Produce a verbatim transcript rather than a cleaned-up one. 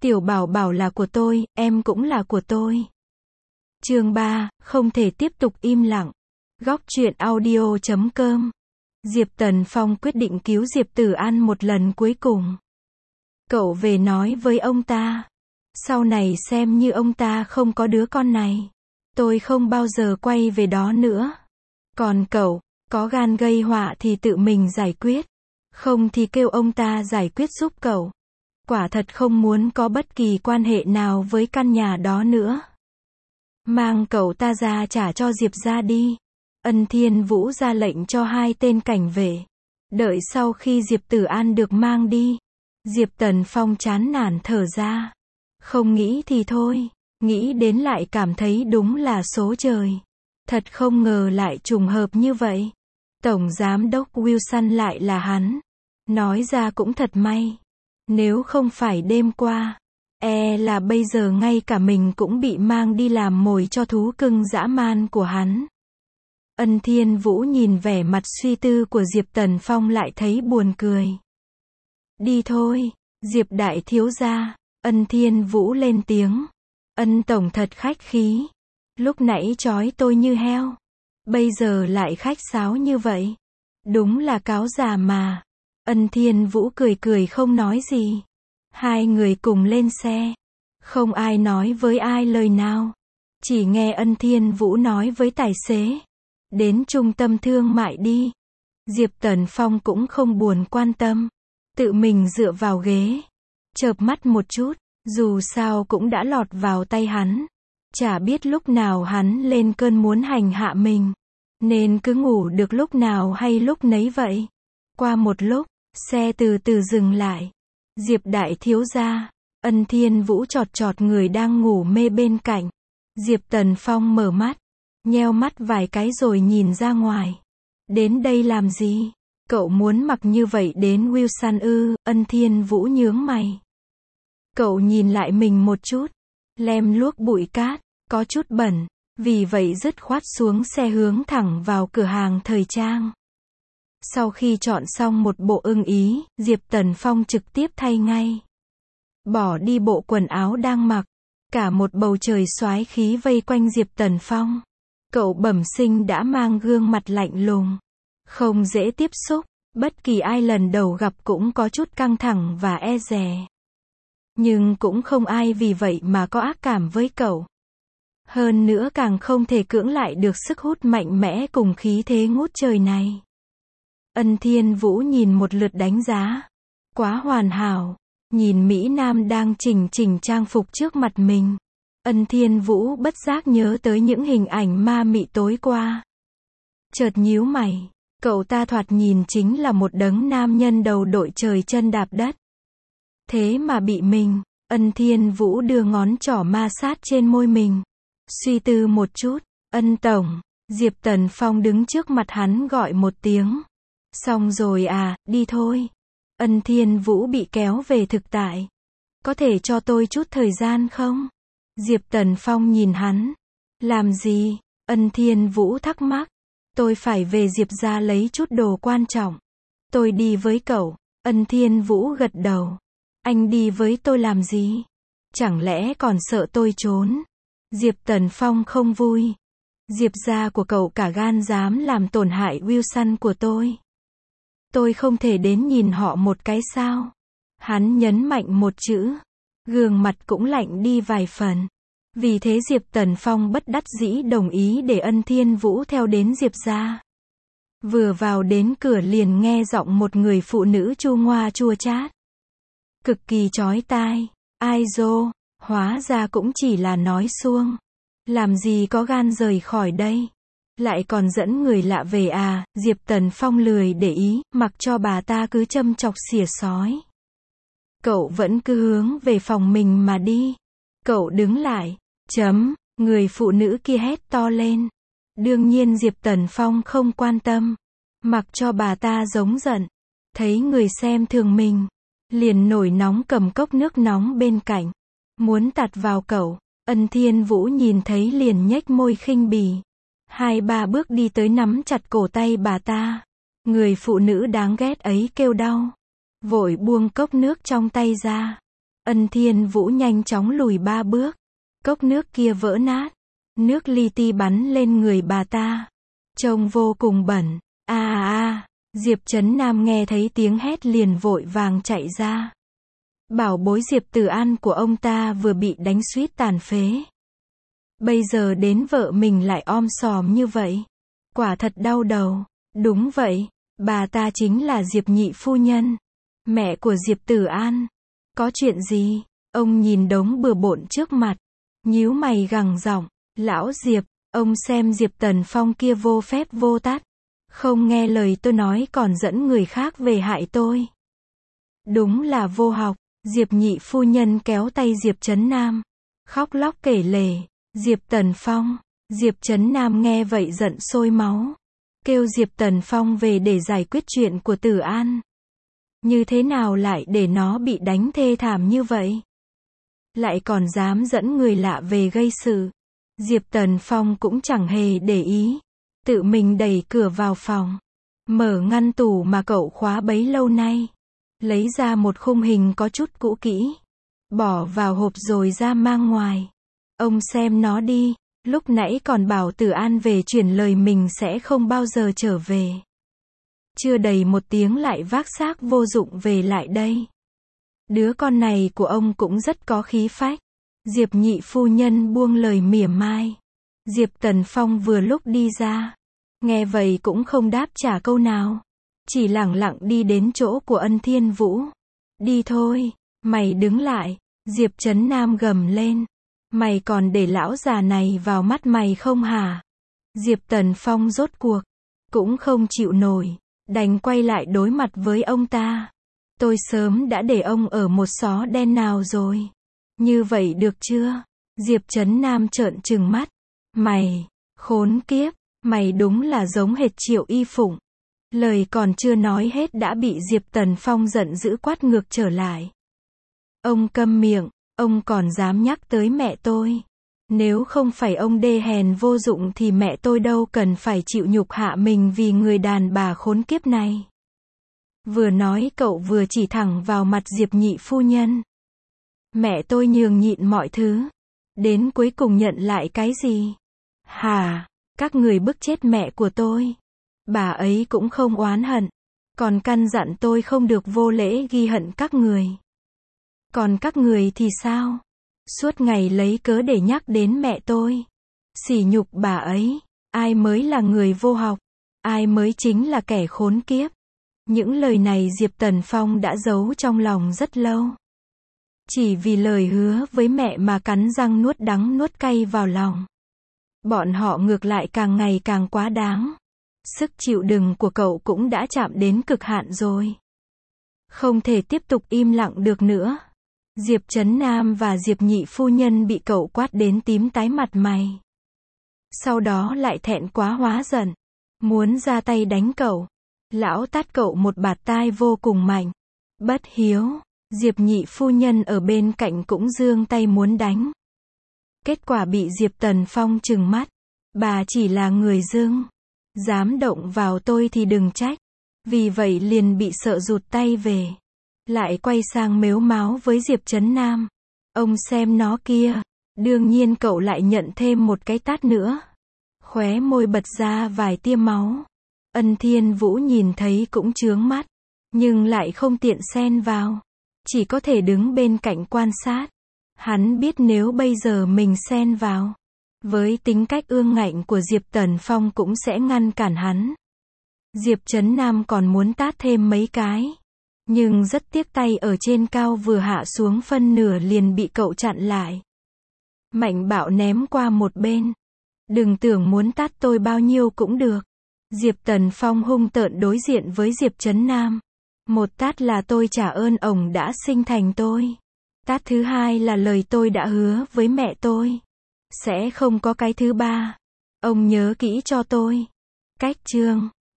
Tiểu Bảo Bảo là của tôi, em cũng là của tôi. Chương ba, không thể tiếp tục im lặng. Góc truyện audio chấm com. Diệp Tần Phong quyết định cứu Diệp Tử An một lần cuối cùng. Cậu về nói với ông ta. Sau này xem như ông ta không có đứa con này. Tôi không bao giờ quay về đó nữa. Còn cậu, có gan gây họa thì tự mình giải quyết. Không thì kêu ông ta giải quyết giúp cậu. Quả thật không muốn có bất kỳ quan hệ nào với căn nhà đó nữa. Mang cậu ta ra trả cho Diệp ra đi. Ân Thiên Vũ ra lệnh cho hai tên cảnh vệ. Đợi sau khi Diệp Tử An được mang đi, Diệp Tần Phong chán nản thở ra. Không nghĩ thì thôi, nghĩ đến lại cảm thấy đúng là số trời. Thật không ngờ lại trùng hợp như vậy. Tổng Giám đốc Wilson lại là hắn. Nói ra cũng thật may. Nếu không phải đêm qua, e là bây giờ ngay cả mình cũng bị mang đi làm mồi cho thú cưng dã man của hắn. Ân Thiên Vũ nhìn vẻ mặt suy tư của Diệp Tần Phong lại thấy buồn cười. Đi thôi, Diệp đại thiếu gia. Ân Thiên Vũ lên tiếng. Ân tổng thật khách khí. Lúc nãy trói tôi như heo. Bây giờ lại khách sáo như vậy. Đúng là cáo già mà. Ân Thiên Vũ cười cười không nói gì. Hai người cùng lên xe. Không ai nói với ai lời nào. Chỉ nghe Ân Thiên Vũ nói với tài xế. Đến trung tâm thương mại đi. Diệp Tần Phong cũng không buồn quan tâm. Tự mình dựa vào ghế. Chợp mắt một chút. Dù sao cũng đã lọt vào tay hắn. Chả biết lúc nào hắn lên cơn muốn hành hạ mình. Nên cứ ngủ được lúc nào hay lúc nấy vậy. Qua một lúc, xe từ từ dừng lại. Diệp đại thiếu gia. Ân Thiên Vũ chọt chọt người đang ngủ mê bên cạnh. Diệp Tần Phong mở mắt. Nheo mắt vài cái rồi nhìn ra ngoài. Đến đây làm gì? Cậu muốn mặc như vậy đến Wilson ư? Ân Thiên Vũ nhướng mày. Cậu nhìn lại mình một chút. Lem luốc bụi cát, có chút bẩn. Vì vậy dứt khoát xuống xe hướng thẳng vào cửa hàng thời trang. Sau khi chọn xong một bộ ưng ý, Diệp Tần Phong trực tiếp thay ngay. Bỏ đi bộ quần áo đang mặc. Cả một bầu trời soái khí vây quanh Diệp Tần Phong. Cậu bẩm sinh đã mang gương mặt lạnh lùng. Không dễ tiếp xúc. Bất kỳ ai lần đầu gặp cũng có chút căng thẳng và e dè. Nhưng cũng không ai vì vậy mà có ác cảm với cậu. Hơn nữa càng không thể cưỡng lại được sức hút mạnh mẽ cùng khí thế ngút trời này. Ân Thiên Vũ nhìn một lượt đánh giá. Quá hoàn hảo. Nhìn Mỹ Nam đang chỉnh chỉnh trang phục trước mặt mình. Ân Thiên Vũ bất giác nhớ tới những hình ảnh ma mị tối qua. Chợt nhíu mày. Cậu ta thoạt nhìn chính là một đấng nam nhân đầu đội trời chân đạp đất. Thế mà bị mình. Ân Thiên Vũ đưa ngón trỏ ma sát trên môi mình. Suy tư một chút. Ân tổng. Diệp Tần Phong đứng trước mặt hắn gọi một tiếng. Xong rồi à, đi thôi. Ân Thiên Vũ bị kéo về thực tại. Có thể cho tôi chút thời gian không? Diệp Tần Phong nhìn hắn. Làm gì? Ân Thiên Vũ thắc mắc. Tôi phải về Diệp ra lấy chút đồ quan trọng. Tôi đi với cậu. Ân Thiên Vũ gật đầu. Anh đi với tôi làm gì? Chẳng lẽ còn sợ tôi trốn? Diệp Tần Phong không vui. Diệp gia của cậu cả gan dám làm tổn hại Wilson của tôi. Tôi không thể đến nhìn họ một cái sao? Hắn nhấn mạnh một chữ. Gương mặt cũng lạnh đi vài phần. Vì thế Diệp Tần Phong bất đắc dĩ đồng ý để Ân Thiên Vũ theo đến Diệp gia. Vừa vào đến cửa liền nghe giọng một người phụ nữ chua ngoa chua chát. Cực kỳ chói tai. Ai dô, hóa ra cũng chỉ là nói suông. Làm gì có gan rời khỏi đây. Lại còn dẫn người lạ về à? Diệp Tần Phong lười để ý, mặc cho bà ta cứ châm chọc xỉa xói. Cậu vẫn cứ hướng về phòng mình mà đi. Cậu đứng lại. Chấm, người phụ nữ kia hét to lên. Đương nhiên Diệp Tần Phong không quan tâm. Mặc cho bà ta giống giận. Thấy người xem thường mình. Liền nổi nóng cầm cốc nước nóng bên cạnh. Muốn tạt vào cậu. Ân Thiên Vũ nhìn thấy liền nhếch môi khinh bỉ. Hai ba bước đi tới nắm chặt cổ tay bà ta. Người phụ nữ đáng ghét ấy kêu đau. Vội buông cốc nước trong tay ra. Ân Thiên Vũ nhanh chóng lùi ba bước. Cốc nước kia vỡ nát. Nước li ti bắn lên người bà ta. Trông vô cùng bẩn. A a a, Diệp Trấn Nam nghe thấy tiếng hét liền vội vàng chạy ra. Bảo bối Diệp Tử An của ông ta vừa bị đánh suýt tàn phế. Bây giờ đến vợ mình lại om sòm như vậy. Quả thật đau đầu. Đúng vậy, bà ta chính là Diệp nhị phu nhân, mẹ của Diệp Tử An. Có chuyện gì? Ông nhìn đống bừa bộn trước mặt, nhíu mày gằn giọng, lão Diệp, ông xem Diệp Tần Phong kia vô phép vô tát, không nghe lời tôi nói còn dẫn người khác về hại tôi. Đúng là vô học. Diệp nhị phu nhân kéo tay Diệp Trấn Nam, khóc lóc kể lể, Diệp Tần Phong. Diệp Trấn Nam nghe vậy giận sôi máu, kêu Diệp Tần Phong về để giải quyết chuyện của Tử An. Như thế nào lại để nó bị đánh thê thảm như vậy? Lại còn dám dẫn người lạ về gây sự. Diệp Tần Phong cũng chẳng hề để ý, tự mình đẩy cửa vào phòng, mở ngăn tủ mà cậu khóa bấy lâu nay, lấy ra một khung hình có chút cũ kỹ, bỏ vào hộp rồi ra mang ngoài. Ông xem nó đi, lúc nãy còn bảo Tử An về chuyển lời mình sẽ không bao giờ trở về. Chưa đầy một tiếng lại vác xác vô dụng về lại đây. Đứa con này của ông cũng rất có khí phách. Diệp nhị phu nhân buông lời mỉa mai. Diệp Tần Phong vừa lúc đi ra, nghe vậy cũng không đáp trả câu nào, chỉ lẳng lặng đi đến chỗ của Ân Thiên Vũ. Đi thôi, mày đứng lại. Diệp Trấn Nam gầm lên. Mày còn để lão già này vào mắt mày không hả? Diệp Tần Phong rốt cuộc cũng không chịu nổi, đành quay lại đối mặt với ông ta. Tôi sớm đã để ông ở một xó đen nào rồi. Như vậy được chưa? Diệp Trấn Nam trợn trừng mắt. Mày, khốn kiếp, mày đúng là giống hệt Triệu Y Phụng. Lời còn chưa nói hết đã bị Diệp Tần Phong giận dữ quát ngược trở lại. Ông câm miệng, ông còn dám nhắc tới mẹ tôi. Nếu không phải ông đê hèn vô dụng thì mẹ tôi đâu cần phải chịu nhục hạ mình vì người đàn bà khốn kiếp này. Vừa nói cậu vừa chỉ thẳng vào mặt Diệp nhị phu nhân. Mẹ tôi nhường nhịn mọi thứ, đến cuối cùng nhận lại cái gì? Hà, các người bức chết mẹ của tôi. Bà ấy cũng không oán hận, còn căn dặn tôi không được vô lễ ghi hận các người. Còn các người thì sao? Suốt ngày lấy cớ để nhắc đến mẹ tôi, sỉ nhục bà ấy. Ai mới là người vô học? Ai mới chính là kẻ khốn kiếp? Những lời này Diệp Tần Phong đã giấu trong lòng rất lâu. Chỉ vì lời hứa với mẹ mà cắn răng nuốt đắng nuốt cay vào lòng. Bọn họ ngược lại càng ngày càng quá đáng. Sức chịu đựng của cậu cũng đã chạm đến cực hạn rồi. Không thể tiếp tục im lặng được nữa. Diệp Trấn Nam và Diệp nhị phu nhân bị cậu quát đến tím tái mặt mày. Sau đó lại thẹn quá hóa giận, muốn ra tay đánh cậu. Lão tát cậu một bạt tai vô cùng mạnh. Bất hiếu. Diệp nhị phu nhân ở bên cạnh cũng giương tay muốn đánh. Kết quả bị Diệp Tần Phong trừng mắt. Bà chỉ là người dưng, dám động vào tôi thì đừng trách. Vì vậy liền bị sợ rụt tay về. Lại quay sang mếu máo với Diệp Trấn Nam. Ông xem nó kia. Đương nhiên cậu lại nhận thêm một cái tát nữa. Khóe môi bật ra vài tia máu. Ân Thiên Vũ nhìn thấy cũng chướng mắt, nhưng lại không tiện xen vào, chỉ có thể đứng bên cạnh quan sát. Hắn biết nếu bây giờ mình xen vào, với tính cách ương ngạnh của Diệp Tần Phong cũng sẽ ngăn cản hắn. Diệp Trấn Nam còn muốn tát thêm mấy cái, nhưng rất tiếc tay ở trên cao vừa hạ xuống phân nửa liền bị cậu chặn lại. Mạnh bạo ném qua một bên. Đừng tưởng muốn tát tôi bao nhiêu cũng được. Diệp Tần Phong hung tợn đối diện với Diệp Trấn Nam. Một tát là tôi trả ơn ổng đã sinh thành tôi. Tát thứ hai là lời tôi đã hứa với mẹ tôi. Sẽ không có cái thứ ba. Ông nhớ kỹ cho tôi. Cách chương